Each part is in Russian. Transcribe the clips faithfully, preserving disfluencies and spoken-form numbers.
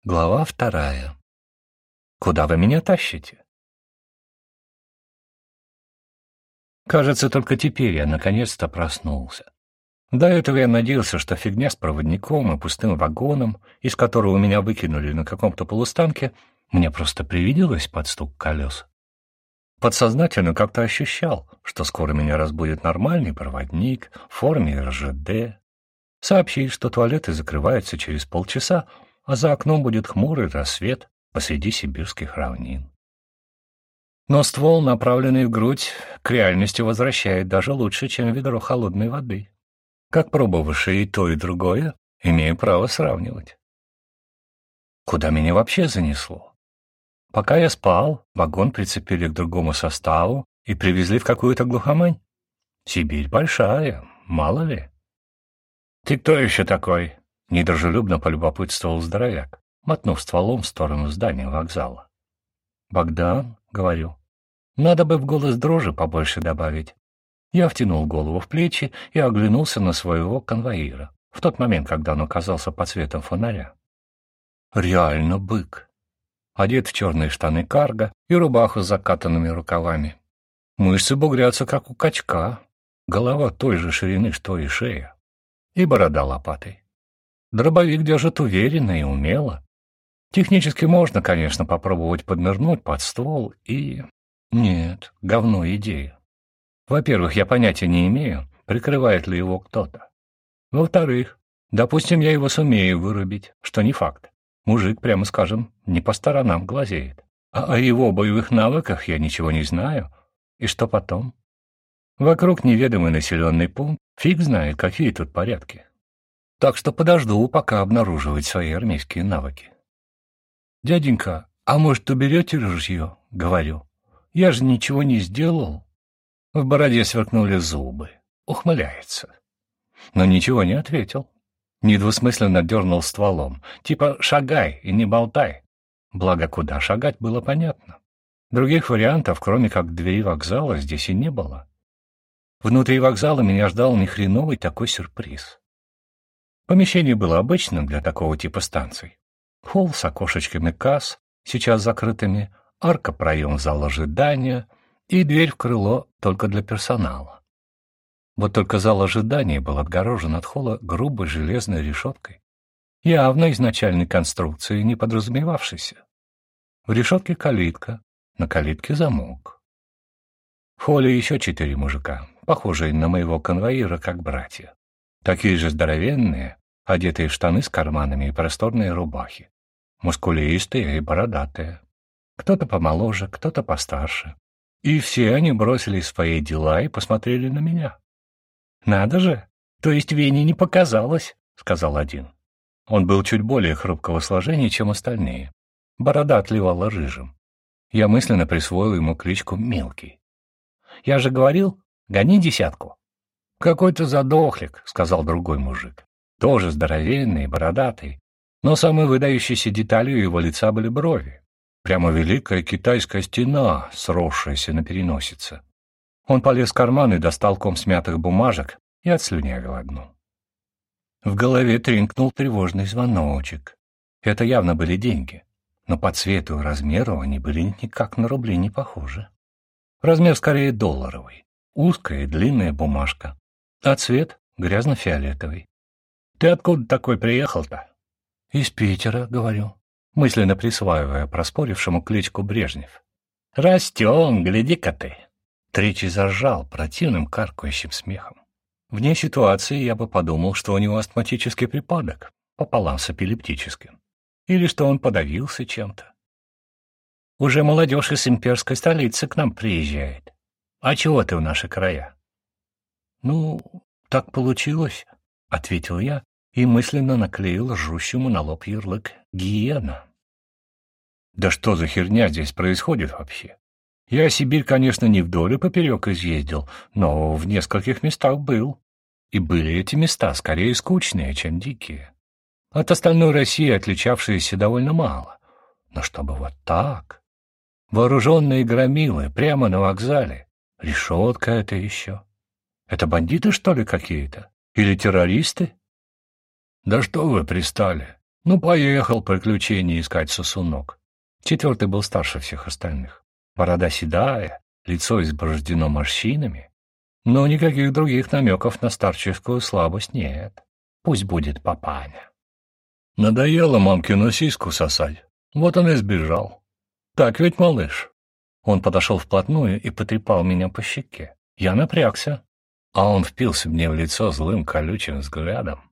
Глава вторая. Куда вы меня тащите? Кажется, только теперь я наконец-то проснулся. До этого я надеялся, что фигня с проводником и пустым вагоном, из которого меня выкинули на каком-то полустанке, мне просто привиделось под стук колес. Подсознательно как-то ощущал, что скоро меня разбудит нормальный проводник в форме эр жэ дэ, сообщит, что туалеты закрываются через полчаса, а за окном будет хмурый рассвет посреди сибирских равнин. Но ствол, направленный в грудь, к реальности возвращает даже лучше, чем ведро холодной воды. Как пробовавший и то, и другое, имею право сравнивать. Куда меня вообще занесло? Пока я спал, вагон прицепили к другому составу и привезли в какую-то глухомань. Сибирь большая, мало ли. — Ты кто еще такой? — недружелюбно полюбопытствовал здоровяк, мотнув стволом в сторону здания вокзала. — Богдан, — говорю. Надо бы в голос дрожи побольше добавить. Я втянул голову в плечи и оглянулся на своего конвоира в тот момент, когда он оказался под светом фонаря. Реально бык. Одет в черные штаны карго и рубаху с закатанными рукавами. Мышцы бугрятся, как у качка, голова той же ширины, что и шея, и борода лопатой. Дробовик держит уверенно и умело. Технически можно, конечно, попробовать поднырнуть под ствол и... Нет, говно идея. Во-первых, я понятия не имею, прикрывает ли его кто-то. Во-вторых, допустим, я его сумею вырубить, что не факт. Мужик, прямо скажем, не по сторонам глазеет. А о его боевых навыках я ничего не знаю. И что потом? Вокруг неведомый населенный пункт, фиг знает, какие тут порядки. Так что подожду, пока обнаруживать свои армейские навыки. «Дяденька, а может, уберете ружье?» — говорю. «Я же ничего не сделал». В бороде сверкнули зубы. Ухмыляется. Но ничего не ответил. Недвусмысленно дернул стволом. Типа «шагай и не болтай». Благо, куда шагать было понятно. Других вариантов, кроме как двери вокзала, здесь и не было. Внутри вокзала меня ждал нехреновый такой сюрприз. Помещение было обычным для такого типа станций. Холл с окошечками касс, сейчас закрытыми, арка-проем зала ожидания и дверь в крыло только для персонала. Вот только зал ожидания был отгорожен от холла грубой железной решеткой, явно изначальной конструкции не подразумевавшейся. В решетке калитка, на калитке замок. В холле еще четыре мужика, похожие на моего конвоира как братья. Такие же здоровенные, одетые в штаны с карманами и просторные рубахи. Мускулистые и бородатые. Кто-то помоложе, кто-то постарше. И все они бросили свои дела и посмотрели на меня. «Надо же! То есть Вене не показалось», — сказал один. Он был чуть более хрупкого сложения, чем остальные. Борода отливала рыжим. Я мысленно присвоил ему кличку Мелкий. «Я же говорил, гони десятку». «Какой-то задохлик», — сказал другой мужик. Тоже здоровенный, бородатый. Но самой выдающейся деталью его лица были брови. Прямо великая китайская стена, сросшаяся на переносице. Он полез в карман и достал ком смятых бумажек и отслюнявил одну. В голове тренькнул тревожный звоночек. Это явно были деньги, но по цвету и размеру они были никак на рубли не похожи. Размер скорее долларовый, узкая и длинная бумажка, а цвет грязно-фиолетовый. «Ты откуда такой приехал-то?» «Из Питера», — говорю, мысленно присваивая проспорившему кличку Брежнев. «Растем, гляди-ка ты!» Третий заржал противным каркающим смехом. Вне ситуации я бы подумал, что у него астматический припадок, пополам с эпилептическим, или что он подавился чем-то. Уже молодежь из имперской столицы к нам приезжает. А чего ты в наши края? «Ну, так получилось», — ответил я и мысленно наклеил ржущему на лоб ярлык «Гиена». Да что за херня здесь происходит вообще? Я Сибирь, конечно, не вдоль и поперек изъездил, но в нескольких местах был. И были эти места скорее скучные, чем дикие. От остальной России отличавшиеся довольно мало. Но чтобы вот так... Вооруженные громилы прямо на вокзале. Решетка это еще. Это бандиты, что ли, какие-то? Или террористы? Да что вы пристали? Ну, поехал приключения искать сосунок. Четвертый был старше всех остальных. Борода седая, лицо изборождено морщинами. Но никаких других намеков на старческую слабость нет. Пусть будет папаня. Надоело мамкину сиську сосать. Вот он и сбежал. Так ведь, малыш? Он подошел вплотную и потрепал меня по щеке. Я напрягся, а он впился мне в лицо злым колючим взглядом.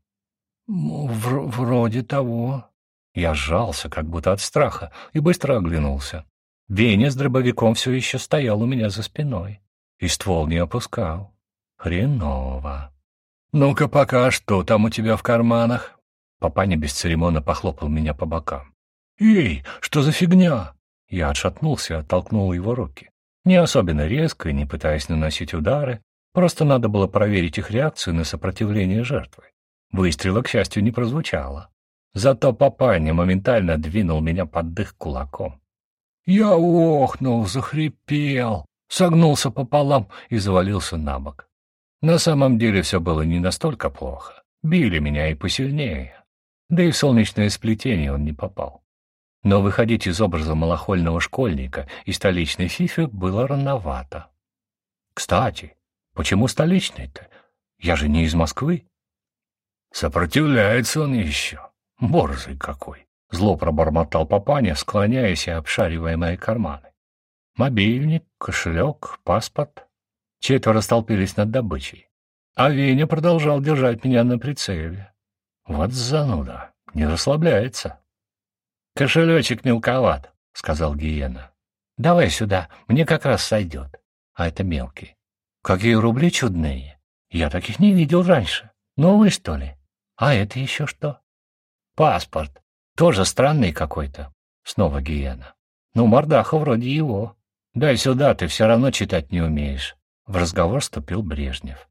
В «Вроде того». Я сжался, как будто от страха, и быстро оглянулся. Веня с дробовиком все еще стоял у меня за спиной, и ствол не опускал. Хреново. «Ну-ка пока, что там у тебя в карманах?» Папаня бесцеремонно похлопал меня по бокам. «Эй, что за фигня?» Я отшатнулся и оттолкнул его руки. Не особенно резко и не пытаясь наносить удары, просто надо было проверить их реакцию на сопротивление жертвы. Выстрела, к счастью, не прозвучало. Зато папаня моментально двинул меня под дых кулаком. Я охнул, захрипел, согнулся пополам и завалился на бок. На самом деле все было не настолько плохо. Били меня и посильнее. Да и в солнечное сплетение он не попал. Но выходить из образа малохольного школьника и столичной фифи было рановато. Кстати, почему столичный-то? Я же не из Москвы. Сопротивляется он еще. Борзый какой. Зло пробормотал папаня, склоняясь и обшаривая мои карманы. Мобильник, кошелек, паспорт. Четверо столпились над добычей. А Веня продолжал держать меня на прицеле. Вот зануда, не расслабляется. «Кошелечек мелковат», — сказал Гиена. «Давай сюда, мне как раз сойдет». А это мелкий. «Какие рубли чудные! Я таких не видел раньше. Новые, что ли? А это еще что?» «Паспорт. Тоже странный какой-то». Снова Гиена. «Ну, мордаха вроде его. Дай сюда, ты все равно читать не умеешь». В разговор вступил Брежнев.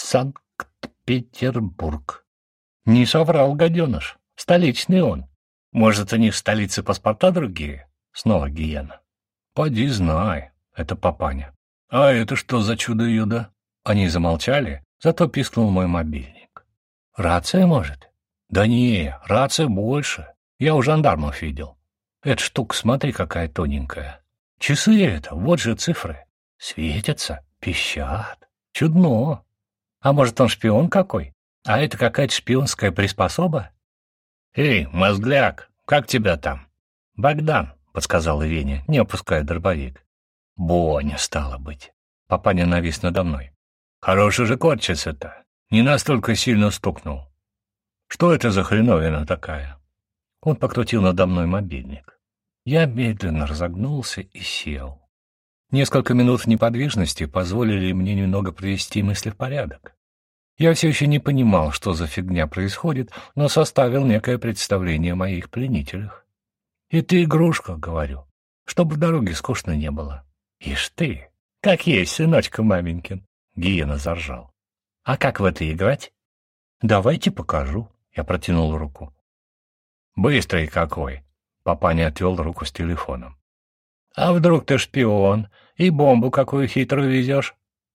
«Санкт-Петербург». Не соврал гаденыш. Столичный он. Может, у них в столице паспорта другие? Снова Гиена. Поди знай, это папаня. А это что за чудо-юдо? Они замолчали, зато пискнул мой мобильник. Рация, может? Да не, рация больше. Я у жандармов видел. Эта штука, смотри, какая тоненькая. Часы это, вот же цифры. Светятся, пищат. Чудно. А может, он шпион какой? А это какая-то шпионская приспособа? «Эй, мозгляк, как тебя там?» «Богдан», — подсказала Веня, не опуская дробовик. «Боня, стало быть». Папаня навис надо мной. «Хороший же корчится-то. Не настолько сильно стукнул. Что это за хреновина такая?» Он покрутил надо мной мобильник. Я медленно разогнулся и сел. Несколько минут неподвижности позволили мне немного привести мысли в порядок. Я все еще не понимал, что за фигня происходит, но составил некое представление о моих пленителях. «И ты игрушка», — говорю, — «чтобы в дороге скучно не было». «Ишь ты, как есть, сыночка маменькин», — Гиена заржал. «А как в это играть?» «Давайте покажу», — я протянул руку. «Быстрый какой», — папаня отвел руку с телефоном. «А вдруг ты шпион и бомбу какую хитрую везешь?»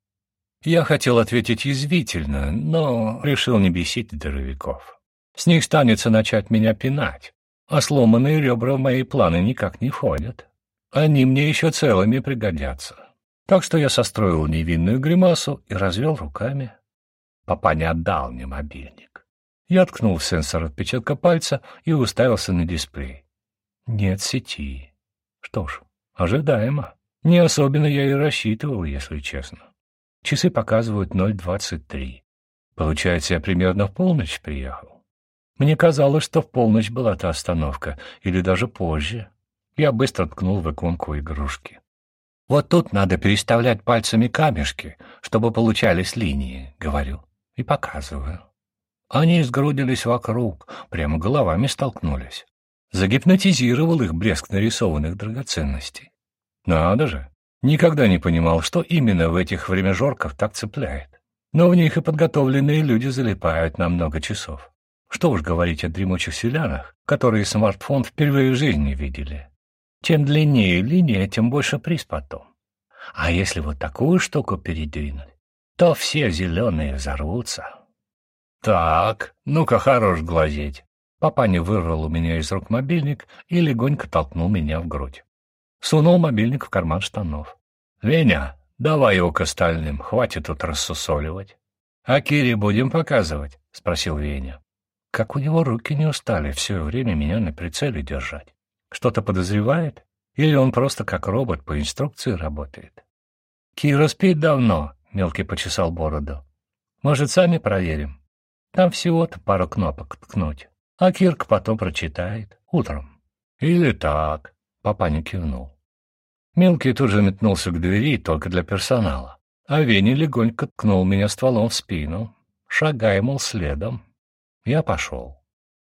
Я хотел ответить язвительно, но решил не бесить здоровяков. С них станется начать меня пинать, а сломанные ребра в мои планы никак не входят. Они мне еще целыми пригодятся. Так что я состроил невинную гримасу и развел руками. Папа не отдал мне мобильник. Я ткнул в сенсор отпечатка пальца и уставился на дисплей. Нет сети. Что ж, ожидаемо. Не особенно я и рассчитывал, если честно. Часы показывают ноль двадцать три. Получается, я примерно в полночь приехал. Мне казалось, что в полночь была та остановка, или даже позже. Я быстро ткнул в иконку игрушки. Вот тут надо переставлять пальцами камешки, чтобы получались линии, говорю, и показываю. Они сгрудились вокруг, прямо головами столкнулись. Загипнотизировал их блеск нарисованных драгоценностей. Надо же! Никогда не понимал, что именно в этих времяжорках так цепляет. Но в них и подготовленные люди залипают на много часов. Что уж говорить о дремучих селянах, которые смартфон впервые в жизни видели. Чем длиннее линия, тем больше приз потом. А если вот такую штуку передвинуть, то все зеленые взорвутся. Так, ну-ка хорош глазеть. Папаня вырвал у меня из рук мобильник и легонько толкнул меня в грудь. Сунул мобильник в карман штанов. «Веня, давай его к остальным, хватит тут рассусоливать». «А Кире будем показывать?» — спросил Веня. Как у него руки не устали все время меня на прицеле держать. Что-то подозревает? Или он просто как робот по инструкции работает? «Кира спит давно», — Мелкий почесал бороду. «Может, сами проверим? Там всего-то пару кнопок ткнуть, а Кирка потом прочитает утром». «Или так», — папаня кивнул. Мелкий тут же метнулся к двери только для персонала, а Веня легонько ткнул меня стволом в спину. «Шагай, мол, следом». Я пошел.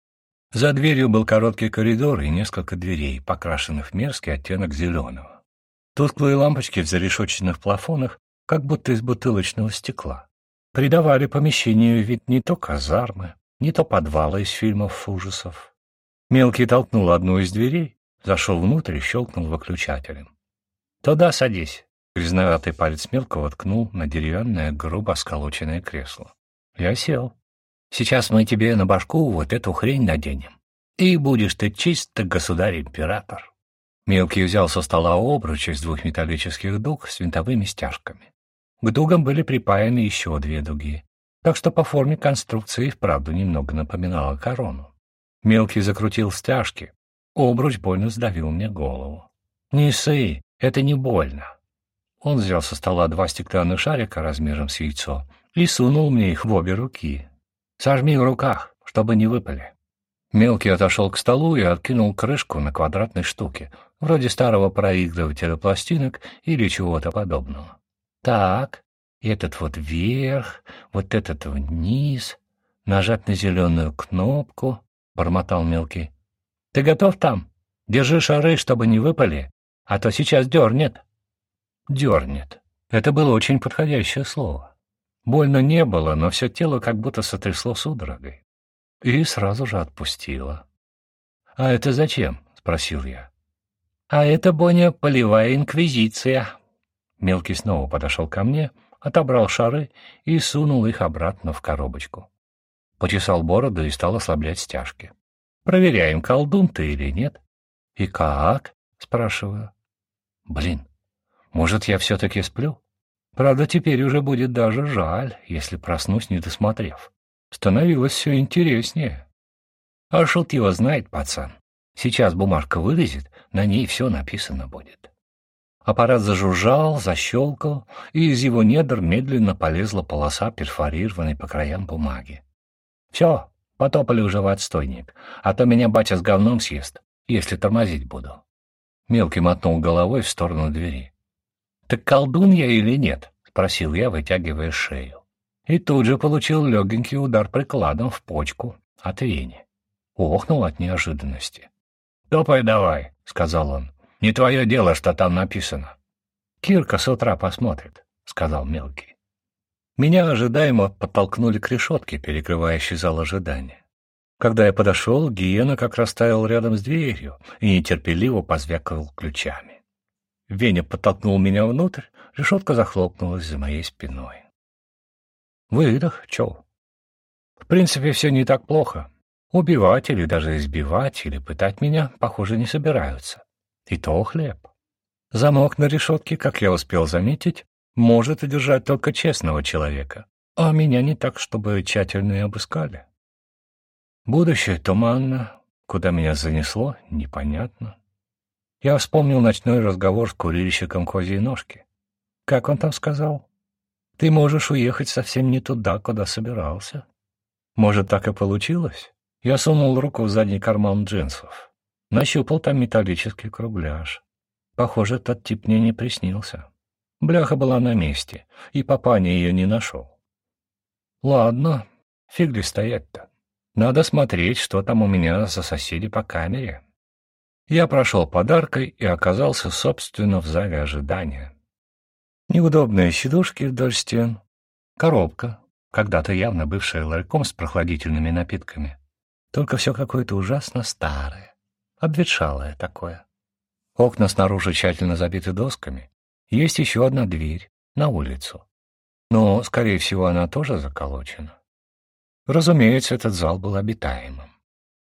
За дверью был короткий коридор и несколько дверей, покрашенных в мерзкий оттенок зеленого. Тусклые лампочки в зарешоченных плафонах, как будто из бутылочного стекла, придавали помещению вид не то казармы, не то подвала из фильмов ужасов. Мелкий толкнул одну из дверей, зашел внутрь и щелкнул выключателем. «Туда садись», — грязноватый палец Мелкого ткнул на деревянное, грубо сколоченное кресло. Я сел. «Сейчас мы тебе на башку вот эту хрень наденем, и будешь ты чисто государь-император». Мелкий взял со стола обруч из двух металлических дуг с винтовыми стяжками. К дугам были припаяны еще две дуги, так что по форме конструкции и вправду немного напоминала корону. Мелкий закрутил стяжки. Обруч больно сдавил мне голову. «Не ссы, это не больно». Он взял со стола два стеклянных шарика размером с яйцо и сунул мне их в обе руки. «Сожми в руках, чтобы не выпали». Мелкий отошел к столу и откинул крышку на квадратной штуке, вроде старого проигрывателя пластинок или чего-то подобного. «Так, этот вот вверх, вот этот вниз, нажать на зеленую кнопку», — бормотал Мелкий. «Ты готов там? Держи шары, чтобы не выпали, а то сейчас дернет». «Дернет». Это было очень подходящее слово. Больно не было, но все тело как будто сотрясло судорогой. И сразу же отпустило. «А это зачем?» — спросил я. «А это, Боня, полевая инквизиция». Мелкий снова подошел ко мне, отобрал шары и сунул их обратно в коробочку. Почесал бороду и стал ослаблять стяжки. «Проверяем, колдун ты или нет». «И как?» — спрашиваю. «Блин, может, я все-таки сплю? Правда, теперь уже будет даже жаль, если проснусь, не досмотрев. Становилось все интереснее». «А шут его знает, пацан. Сейчас бумажка вылезет, на ней все написано будет». Аппарат зажужжал, защелкал, и из его недр медленно полезла полоса перфорированной по краям бумаги. «Все, потопали уже в отстойник, а то меня батя с говном съест, если тормозить буду». Мелкий мотнул головой в сторону двери. «Так колдун я или нет?» — спросил я, вытягивая шею. И тут же получил легенький удар прикладом в почку от Вени. Охнул от неожиданности. «Топай давай», — сказал он. «Не твое дело, что там написано». «Кирка с утра посмотрит», — сказал Мелкий. Меня ожидаемо подтолкнули к решетке, перекрывающей зал ожидания. Когда я подошел, Гиена как раз стоял рядом с дверью и нетерпеливо позвякивал ключами. Веня подтолкнул меня внутрь, решетка захлопнулась за моей спиной. Выдох, чё? В принципе, все не так плохо. Убивать или даже избивать или пытать меня, похоже, не собираются. И то хлеб. Замок на решетке, как я успел заметить, может удержать только честного человека, а меня не так, чтобы тщательно и обыскали. Будущее туманно, куда меня занесло, непонятно. Я вспомнил ночной разговор с курильщиком козьей ножки. Как он там сказал? «Ты можешь уехать совсем не туда, куда собирался». Может, так и получилось? Я сунул руку в задний карман джинсов. Нащупал там металлический кругляш. Похоже, тот тип мне не приснился. Бляха была на месте, и папаня ее не нашел. Ладно, фиг ли стоять-то. Надо смотреть, что там у меня за соседи по камере. Я прошел подаркой и оказался, собственно, в зале ожидания. Неудобные сидушки вдоль стен, коробка, когда-то явно бывшая ларьком с прохладительными напитками. Только все какое-то ужасно старое, обветшалое такое. Окна снаружи тщательно забиты досками. Есть еще одна дверь на улицу. Но, скорее всего, она тоже заколочена. Разумеется, этот зал был обитаемым.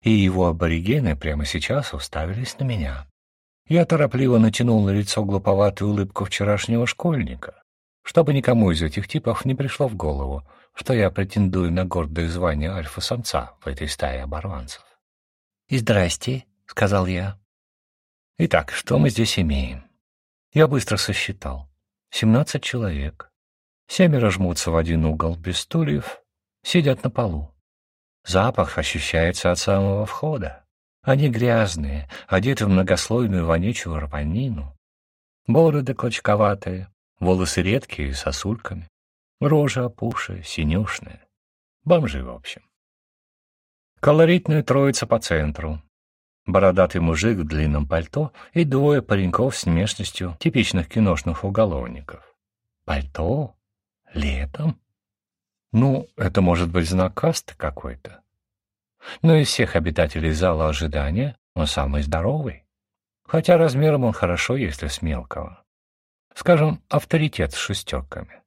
и его аборигены прямо сейчас уставились на меня. Я торопливо натянул на лицо глуповатую улыбку вчерашнего школьника, чтобы никому из этих типов не пришло в голову, что я претендую на гордое звание альфа-самца в этой стае оборванцев. «И здрасте», — сказал я. Итак, что мы здесь имеем? Я быстро сосчитал. Семнадцать человек. Семеро жмутся в один угол без стульев, сидят на полу. Запах ощущается от самого входа. Они грязные, одеты в многослойную вонючую рванину. Бороды клочковатые, волосы редкие, с сосульками. Рожи опухшие, синюшные. Бомжи, в общем. Колоритная троица по центру. Бородатый мужик в длинном пальто и двое пареньков с внешностью типичных киношных уголовников. Пальто? Летом? Ну, это может быть знак касты какой-то. Но из всех обитателей зала ожидания он самый здоровый. Хотя размером он хорошо, если с мелкого. Скажем, авторитет с шестерками.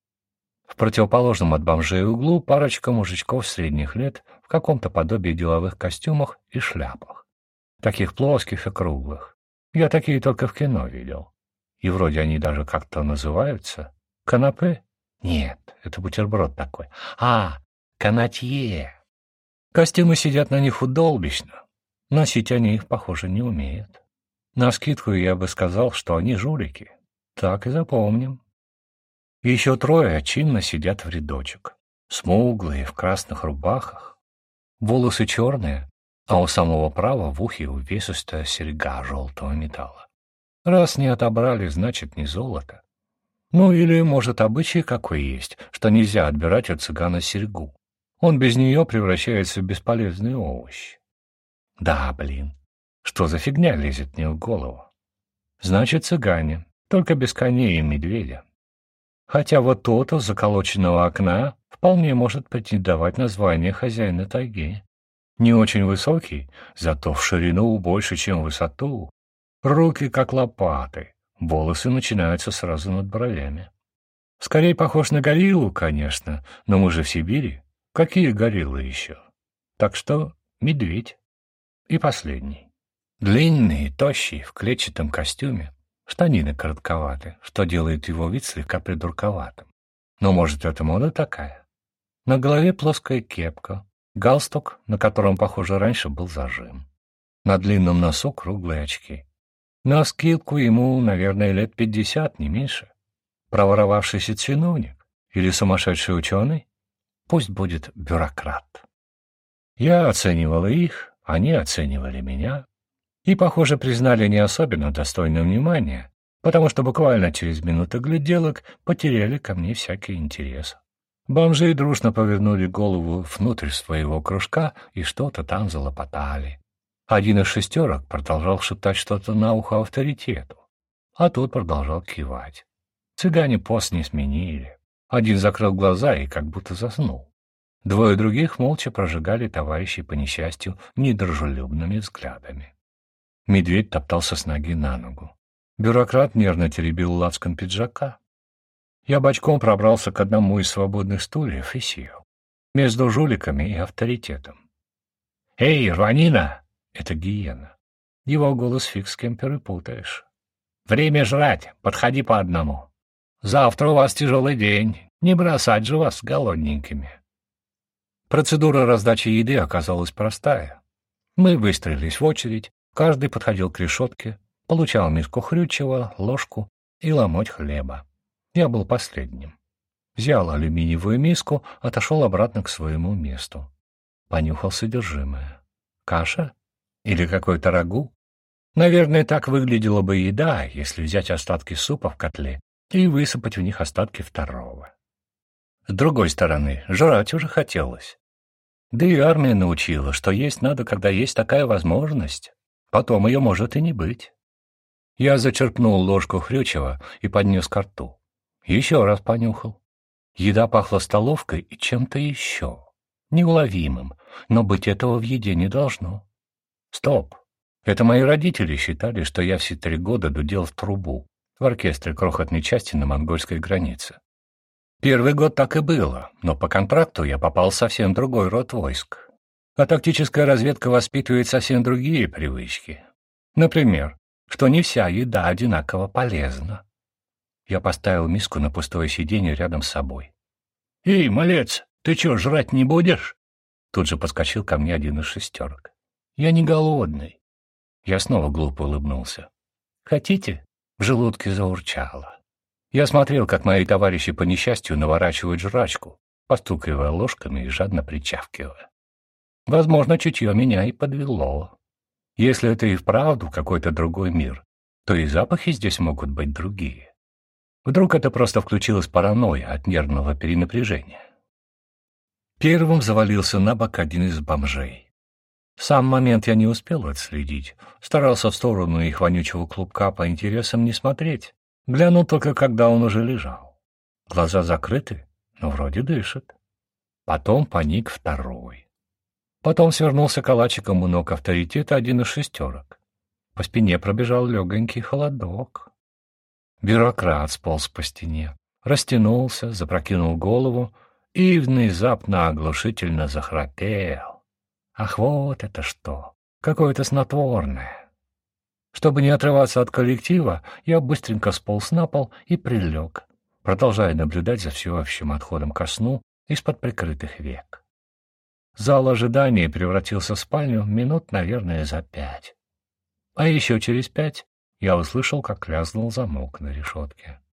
В противоположном от бомжей углу парочка мужичков средних лет в каком-то подобии деловых костюмах и шляпах. Таких плоских и круглых. Я такие только в кино видел. И вроде они даже как-то называются. Канапе? Нет, это бутерброд такой. А, канатье. Костюмы сидят на них удолбично. Носить они их, похоже, не умеют. Навскидку я бы сказал, что они жулики. Так и запомним. Еще трое чинно сидят в рядочек. Смуглые, в красных рубахах. Волосы черные, а у самого права в ухе увесистая серьга желтого металла. Раз не отобрали, значит, не золото. Ну или, может, обычай какой есть, что нельзя отбирать у цыгана серьгу. Он без нее превращается в бесполезный овощ. Да, блин, что за фигня лезет мне в голову? Значит, цыгане, только без коней и медведя. Хотя вот тот из заколоченного окна вполне может претендовать на звание хозяина тайги. Не очень высокий, зато в ширину больше, чем в высоту. Руки как лопаты, волосы начинаются сразу над бровями. Скорее похож на гориллу, конечно, но мы же в Сибири. Какие гориллы еще? Так что медведь. И последний. Длинный, тощий, в клетчатом костюме. Штанины коротковаты, что делает его вид слегка придурковатым. Но, может, это мода такая? На голове плоская кепка, галстук, на котором, похоже, раньше был зажим. На длинном носу круглые очки. На скидку ему, наверное, лет пятьдесят, не меньше. Проворовавшийся чиновник или сумасшедший ученый? Пусть будет бюрократ. Я оценивал их, они оценивали меня. И, похоже, признали не особенно достойным внимания, потому что буквально через минуту гляделок потеряли ко мне всякий интерес. Бомжи дружно повернули голову внутрь своего кружка и что-то там залопотали. Один из шестерок продолжал шептать что-то на ухо авторитету, а тот продолжал кивать. Цыгане пост не сменили. Один закрыл глаза и как будто заснул. Двое других молча прожигали товарищей по несчастью недружелюбными взглядами. Медведь топтался с ноги на ногу. Бюрократ нервно теребил лацкан пиджака. Я бочком пробрался к одному из свободных стульев и сел. Между жуликами и авторитетом. «Эй, рванина!» — это гиена. Его голос фиг с кем перепутаешь. «Время жрать, подходи по одному. Завтра у вас тяжелый день, не бросать же вас голодненькими». Процедура раздачи еды оказалась простая. Мы выстроились в очередь. Каждый подходил к решетке, получал миску хрючева, ложку и ломоть хлеба. Я был последним. Взял алюминиевую миску, отошел обратно к своему месту. Понюхал содержимое. Каша? Или какой-то рагу? Наверное, так выглядела бы еда, если взять остатки супа в котле и высыпать в них остатки второго. С другой стороны, жрать уже хотелось. Да и армия научила, что есть надо, когда есть такая возможность. Потом ее может и не быть. Я зачерпнул ложку хрючева и поднес ко рту. Еще раз понюхал. Еда пахла столовкой и чем-то еще. Неуловимым, но быть этого в еде не должно. Стоп. Это мои родители считали, что я все три года дудел в трубу в оркестре крохотной части на монгольской границе. Первый год так и было, но по контракту я попал в совсем другой род войск. А тактическая разведка воспитывает совсем другие привычки. Например, что не вся еда одинаково полезна. Я поставил миску на пустое сиденье рядом с собой. «Эй, малец, ты чё, жрать не будешь?» Тут же подскочил ко мне один из шестерок. «Я не голодный». Я снова глупо улыбнулся. «Хотите?» — в желудке заурчало. Я смотрел, как мои товарищи по несчастью наворачивают жрачку, постукивая ложками и жадно причавкивая. Возможно, чутье меня и подвело. Если это и вправду какой-то другой мир, то и запахи здесь могут быть другие. Вдруг это просто включилась паранойя от нервного перенапряжения. Первым завалился на бок один из бомжей. Сам момент я не успел отследить, старался в сторону их вонючего клубка по интересам не смотреть, глянул только, когда он уже лежал. Глаза закрыты, но вроде дышит. Потом паник второй. Потом свернулся калачиком у ног авторитета один из шестерок. По спине пробежал легонький холодок. Бюрократ сполз по стене, растянулся, запрокинул голову и внезапно оглушительно захрапел. Ах, вот это что! Какое-то снотворное! Чтобы не отрываться от коллектива, я быстренько сполз на пол и прилег, продолжая наблюдать за всеобщим отходом ко сну из-под прикрытых век. Зал ожидания превратился в спальню минут, наверное, за пять. А еще через пять я услышал, как лязнул замок на решетке.